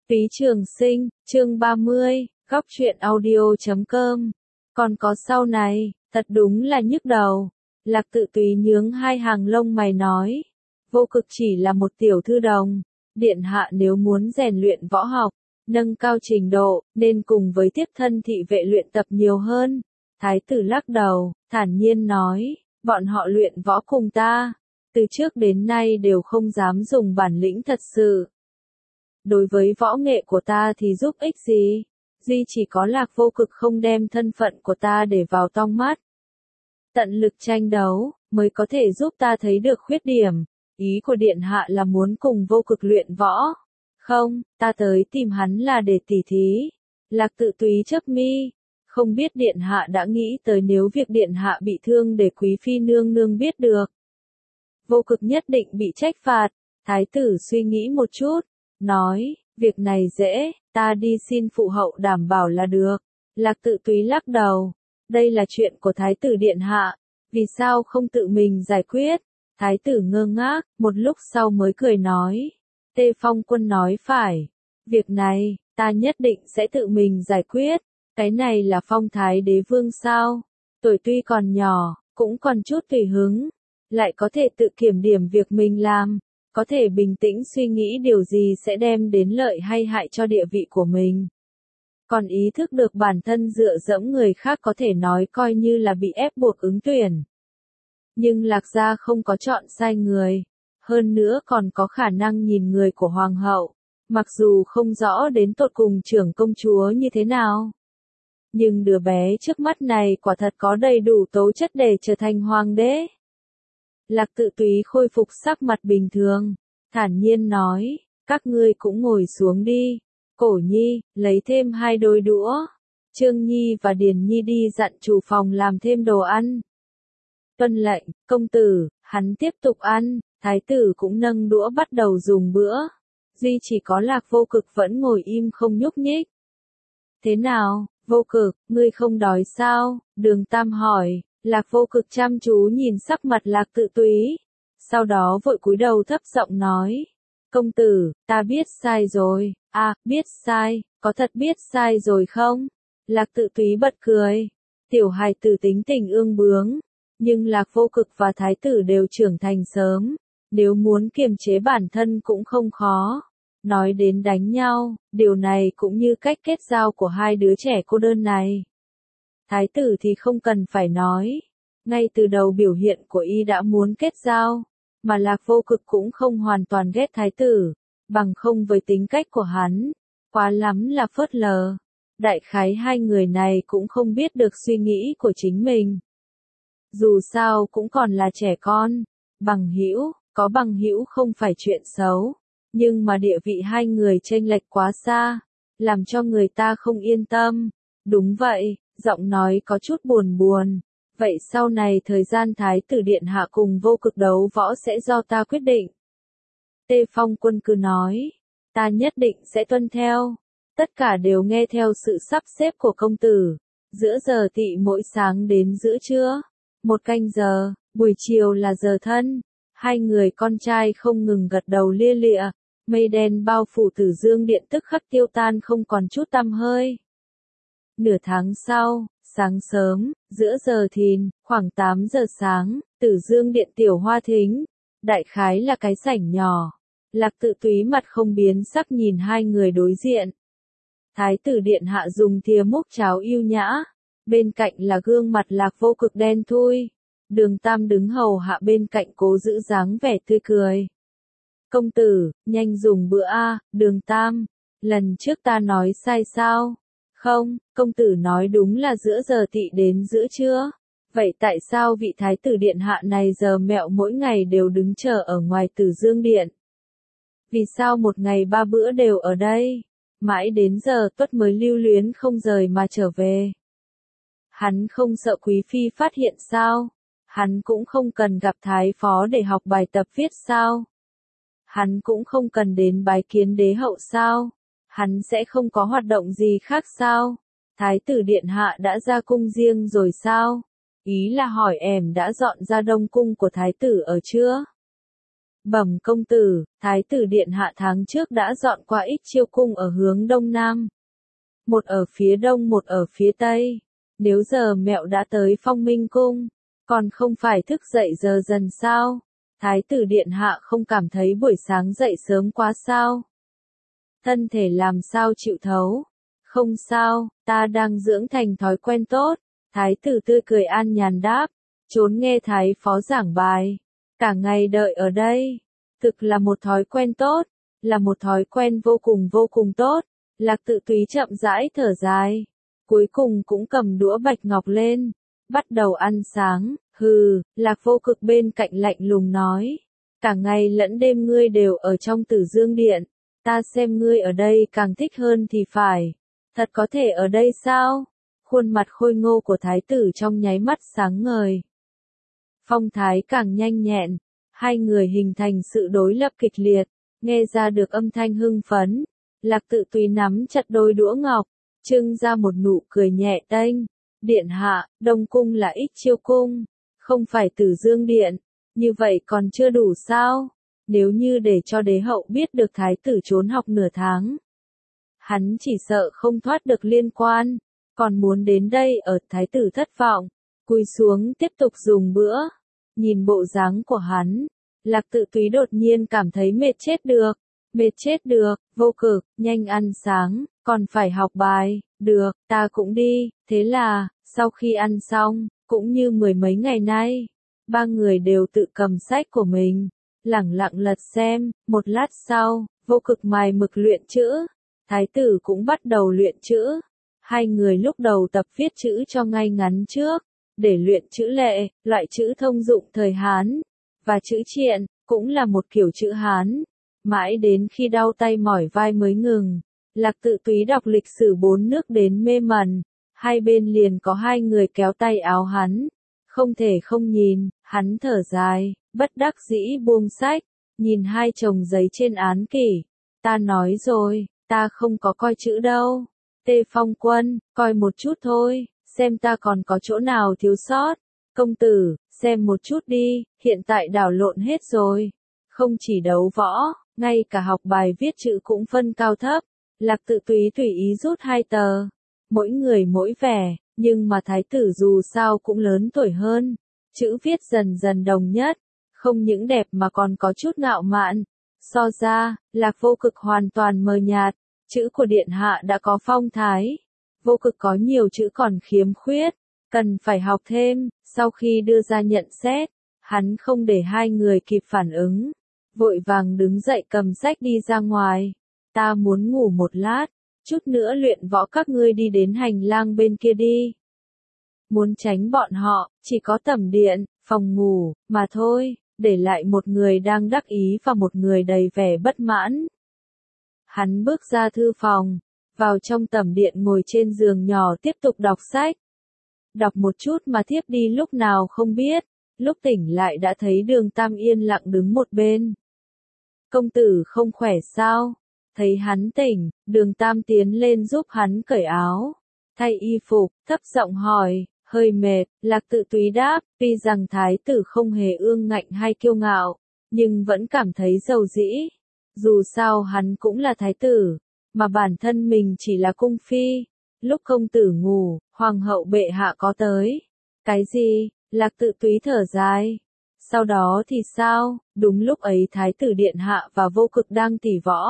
Phí Trường Sinh, chương 30, góc truyện audio.com. Còn có sau này, thật đúng là nhức đầu. Lạc Tự Túy nhướng hai hàng lông mày nói. Vô Cực chỉ là một tiểu thư đồng. Điện hạ nếu muốn rèn luyện võ học, nâng cao trình độ, nên cùng với tiếp thân thị vệ luyện tập nhiều hơn. Thái tử lắc đầu, thản nhiên nói, bọn họ luyện võ cùng ta. Từ trước đến nay đều không dám dùng bản lĩnh thật sự. Đối với võ nghệ của ta thì giúp ích gì? Duy chỉ có Lạc Vô Cực không đem thân phận của ta để vào trong mắt. Tận lực tranh đấu, mới có thể giúp ta thấy được khuyết điểm. Ý của Điện Hạ là muốn cùng Vô Cực luyện võ. Không, ta tới tìm hắn là để tỉ thí. Lạc Tự Túy chớp mi. Không biết Điện Hạ đã nghĩ tới nếu việc Điện Hạ bị thương để Quý Phi nương nương biết được. Vô Cực nhất định bị trách phạt. Thái tử suy nghĩ một chút. Nói, việc này dễ, ta đi xin phụ hậu đảm bảo là được. Lạc Tự Túy lắc đầu. Đây là chuyện của Thái tử Điện Hạ. Vì sao không tự mình giải quyết? Thái tử ngơ ngác, một lúc sau mới cười nói. Tê Phong Quân nói phải. Việc này, ta nhất định sẽ tự mình giải quyết. Cái này là phong thái đế vương sao? Tuổi tuy còn nhỏ, cũng còn chút tùy hứng. Lại có thể tự kiểm điểm việc mình làm. Có thể bình tĩnh suy nghĩ điều gì sẽ đem đến lợi hay hại cho địa vị của mình. Còn ý thức được bản thân dựa dẫm người khác có thể nói coi như là bị ép buộc ứng tuyển. Nhưng Lạc gia không có chọn sai người. Hơn nữa còn có khả năng nhìn người của hoàng hậu. Mặc dù không rõ đến tột cùng trưởng công chúa như thế nào. Nhưng đứa bé trước mắt này quả thật có đầy đủ tố chất để trở thành hoàng đế. Lạc Tự Túy khôi phục sắc mặt bình thường, thản nhiên nói, các ngươi cũng ngồi xuống đi. Cổ Nhi, lấy thêm 2 đôi đũa. Trương Nhi và Điền Nhi đi dặn chủ phòng làm thêm đồ ăn. Tuân lệnh, công tử, hắn tiếp tục ăn, thái tử cũng nâng đũa bắt đầu dùng bữa. Duy chỉ có Lạc Vô Cực vẫn ngồi im không nhúc nhích. Thế nào, Vô Cực, ngươi không đói sao? Đường Tam hỏi. Lạc Vô Cực chăm chú nhìn sắc mặt Lạc Tự Túy. Sau đó vội cúi đầu thấp giọng nói. Công tử, ta biết sai rồi. À, biết sai, có thật biết sai rồi không? Lạc Tự Túy bật cười. Tiểu hài tử tính tình ương bướng. Nhưng Lạc Vô Cực và Thái tử đều trưởng thành sớm. Nếu muốn kiềm chế bản thân cũng không khó. Nói đến đánh nhau, điều này cũng như cách kết giao của hai đứa trẻ cô đơn này. Thái tử thì không cần phải nói. Ngay từ đầu biểu hiện của y đã muốn kết giao. Mà Lạc Vô Cực cũng không hoàn toàn ghét thái tử. Bằng không với tính cách của hắn. Quá lắm là phớt lờ. Đại khái hai người này cũng không biết được suy nghĩ của chính mình. Dù sao cũng còn là trẻ con. Bằng hữu, có bằng hữu không phải chuyện xấu. Nhưng mà địa vị hai người chênh lệch quá xa. Làm cho người ta không yên tâm. Đúng vậy. Giọng nói có chút buồn buồn. Vậy sau này thời gian Thái tử Điện Hạ cùng Vô Cực đấu võ sẽ do ta quyết định. Tê Phong Quân cứ nói. Ta nhất định sẽ tuân theo. Tất cả đều nghe theo sự sắp xếp của công tử. Giữa giờ tỵ mỗi sáng đến giữa trưa. 1 canh giờ, buổi chiều là giờ thân. Hai người con trai không ngừng gật đầu lia lịa. Mây đen bao phủ Tử Dương Điện tức khắc tiêu tan không còn chút tăm hơi. Nửa tháng sau, sáng sớm, giữa giờ thìn, khoảng 8 giờ sáng, Tử Dương Điện tiểu hoa thính. Đại khái là cái sảnh nhỏ. Lạc Tự Túy mặt không biến sắc nhìn hai người đối diện. Thái tử Điện Hạ dùng thìa múc cháo yêu nhã. Bên cạnh là gương mặt Lạc Vô Cực đen thui. Đường Tam đứng hầu hạ bên cạnh cố giữ dáng vẻ tươi cười. Công tử, nhanh dùng bữa a, Đường Tam. Lần trước ta nói sai sao? Không, công tử nói đúng là giữa giờ tỵ đến giữa trưa. Vậy tại sao vị Thái tử Điện Hạ này giờ mẹo mỗi ngày đều đứng chờ ở ngoài Tử Dương Điện? Vì sao một ngày 3 bữa đều ở đây? Mãi đến giờ Tuất mới lưu luyến không rời mà trở về. Hắn không sợ Quý Phi phát hiện sao? Hắn cũng không cần gặp Thái Phó để học bài tập viết sao? Hắn cũng không cần đến bái kiến đế hậu sao? Hắn sẽ không có hoạt động gì khác sao? Thái tử Điện Hạ đã ra cung riêng rồi sao? Ý là hỏi em đã dọn ra đông cung của thái tử ở chưa? Bẩm công tử, thái tử điện hạ tháng trước đã dọn qua Ích Chiêu cung ở hướng đông nam. Một ở phía đông một ở phía tây. Nếu giờ mẹo đã tới Phong Minh cung, còn không phải thức dậy giờ dần sao? Thái tử điện hạ không cảm thấy buổi sáng dậy sớm quá sao? Thân thể làm sao chịu thấu? Không sao, ta đang dưỡng thành thói quen tốt. Thái tử tươi cười an nhàn đáp, trốn nghe thái phó giảng bài. Cả ngày đợi ở đây. Thực là một thói quen tốt, là một thói quen vô cùng tốt. Lạc Tự Túy chậm rãi thở dài. Cuối cùng cũng cầm đũa bạch ngọc lên. Bắt đầu ăn sáng. Hừ, Lạc Vô Cực bên cạnh lạnh lùng nói. Cả ngày lẫn đêm ngươi đều ở trong Tử Dương Điện. Ta xem ngươi ở đây càng thích hơn thì phải. Thật có thể ở đây sao? Khuôn mặt khôi ngô của thái tử trong nháy mắt sáng ngời. Phong thái càng nhanh nhẹn. Hai người hình thành sự đối lập kịch liệt. Nghe ra được âm thanh hưng phấn. Lạc Tự Túy nắm chặt đôi đũa ngọc. Trưng ra một nụ cười nhẹ tênh. Điện hạ, Đông Cung là Ích Chiêu cung. Không phải Tử Dương Điện. Như vậy còn chưa đủ sao? Nếu như để cho đế hậu biết được thái tử trốn học nửa tháng. Hắn chỉ sợ không thoát được liên quan. Còn muốn đến đây ở thái tử thất vọng. Cúi xuống tiếp tục dùng bữa. Nhìn bộ dáng của hắn. Lạc Tự Túy đột nhiên cảm thấy mệt chết được. Mệt chết được, Vô Cực, nhanh ăn sáng, còn phải học bài. Được, ta cũng đi. Thế là, sau khi ăn xong, cũng như mười mấy ngày nay, ba người đều tự cầm sách của mình, lẳng lặng lật xem. Một lát sau, Vô Cực mài mực luyện chữ, thái tử cũng bắt đầu luyện chữ. Hai người lúc đầu tập viết chữ cho ngay ngắn trước, để luyện chữ lệ, loại chữ thông dụng thời Hán, và chữ triện, cũng là một kiểu chữ Hán. Mãi đến khi đau tay mỏi vai mới ngừng. Lạc Tự Túy đọc lịch sử 4 nước đến mê mẩn. Hai bên liền có hai người kéo tay áo hắn. Không thể không nhìn, hắn thở dài, bất đắc dĩ buông sách, nhìn hai chồng giấy trên án kỷ. Ta nói rồi, ta không có coi chữ đâu. Tê Phong Quân, coi một chút thôi, xem ta còn có chỗ nào thiếu sót. Công tử, xem một chút đi, hiện tại đảo lộn hết rồi. Không chỉ đấu võ, ngay cả học bài viết chữ cũng phân cao thấp. Lạc Tự Túy tùy ý rút 2 tờ. Mỗi người mỗi vẻ, nhưng mà thái tử dù sao cũng lớn tuổi hơn. Chữ viết dần dần đồng nhất. Không những đẹp mà còn có chút ngạo mạn. So ra, Lạc Vô Cực hoàn toàn mờ nhạt. Chữ của điện hạ đã có phong thái. Vô Cực có nhiều chữ còn khiếm khuyết. Cần phải học thêm. Sau khi đưa ra nhận xét, hắn không để hai người kịp phản ứng. Vội vàng đứng dậy cầm sách đi ra ngoài. Ta muốn ngủ một lát, chút nữa luyện võ các ngươi đi đến hành lang bên kia đi. Muốn tránh bọn họ, chỉ có tẩm điện, phòng ngủ, mà thôi, để lại một người đang đắc ý và một người đầy vẻ bất mãn. Hắn bước ra thư phòng, vào trong tẩm điện ngồi trên giường nhỏ tiếp tục đọc sách. Đọc một chút mà thiếp đi lúc nào không biết, lúc tỉnh lại đã thấy Đường Tam yên lặng đứng một bên. Công tử không khỏe sao? Thấy hắn tỉnh, Đường Tam tiến lên giúp hắn cởi áo, thay y phục, thấp giọng hỏi, hơi mệt. Lạc Tự Túy đáp, tuy rằng thái tử không hề ương ngạnh hay kiêu ngạo, nhưng vẫn cảm thấy dầu dĩ. Dù sao hắn cũng là thái tử, mà bản thân mình chỉ là cung phi. Lúc công tử ngủ, hoàng hậu bệ hạ có tới. Cái gì? Lạc Tự Túy thở dài. Sau đó thì sao? Đúng lúc ấy thái tử điện hạ và Vô Cực đang tỉ võ.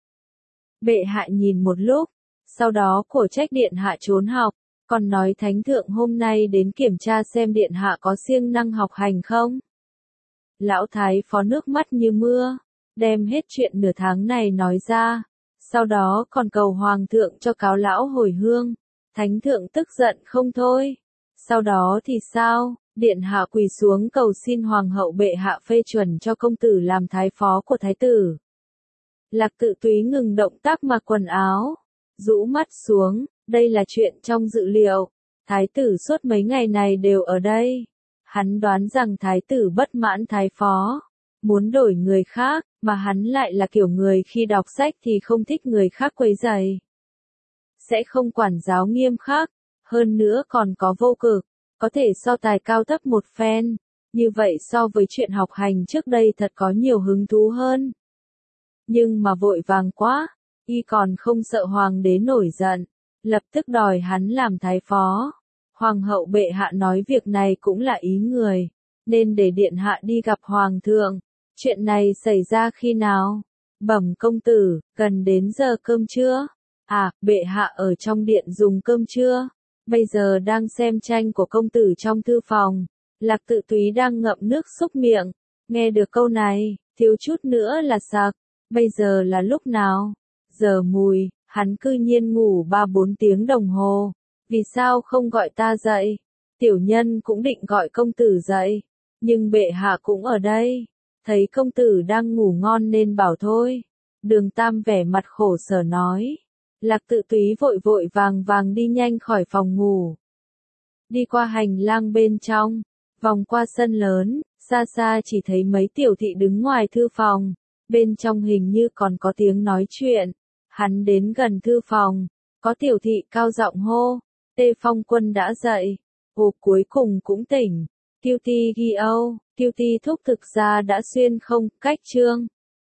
Bệ hạ nhìn một lúc, sau đó cổ trách điện hạ trốn học, còn nói thánh thượng hôm nay đến kiểm tra xem điện hạ có siêng năng học hành không. Lão thái phó nước mắt như mưa, đem hết chuyện nửa tháng này nói ra, sau đó còn cầu hoàng thượng cho cáo lão hồi hương. Thánh thượng tức giận không thôi. Sau đó thì sao? Điện hạ quỳ xuống cầu xin hoàng hậu bệ hạ phê chuẩn cho công tử làm thái phó của thái tử. Lạc Tự Túy ngừng động tác mặc quần áo, rũ mắt xuống, đây là chuyện trong dự liệu. Thái tử suốt mấy ngày này đều ở đây. Hắn đoán rằng thái tử bất mãn thái phó, muốn đổi người khác, mà hắn lại là kiểu người khi đọc sách thì không thích người khác quấy rầy. Sẽ không quản giáo nghiêm khắc, hơn nữa còn có Vô Cực, có thể so tài cao thấp một phen. Như vậy so với chuyện học hành trước đây thật có nhiều hứng thú hơn. Nhưng mà vội vàng quá, y còn không sợ hoàng đế nổi giận, lập tức đòi hắn làm thái phó. Hoàng hậu bệ hạ nói việc này cũng là ý người, nên để điện hạ đi gặp hoàng thượng. Chuyện này xảy ra khi nào? Bẩm công tử, gần đến giờ cơm trưa. À, bệ hạ ở trong điện dùng cơm trưa. Bây giờ đang xem tranh của công tử trong thư phòng. Lạc Tự Túy đang ngậm nước xúc miệng. Nghe được câu này, thiếu chút nữa là sặc. Bây giờ là lúc nào? Giờ mùi, hắn cư nhiên ngủ 3-4 tiếng đồng hồ. Vì sao không gọi ta dậy? Tiểu nhân cũng định gọi công tử dậy. Nhưng bệ hạ cũng ở đây. Thấy công tử đang ngủ ngon nên bảo thôi. Đường Tam vẻ mặt khổ sở nói. Lạc Tự Túy vội vội vàng vàng đi nhanh khỏi phòng ngủ. Đi qua hành lang bên trong, vòng qua sân lớn, xa xa chỉ thấy mấy tiểu thị đứng ngoài thư phòng. Bên trong hình như còn có tiếng nói chuyện. Hắn đến gần thư phòng, có tiểu thị cao giọng hô. Tê Phong Quân đã dậy. Ồ, cuối cùng cũng tỉnh. Kiêu Ti Ghi Âu, Kiêu Ti thúc thực ra đã xuyên không cách chương.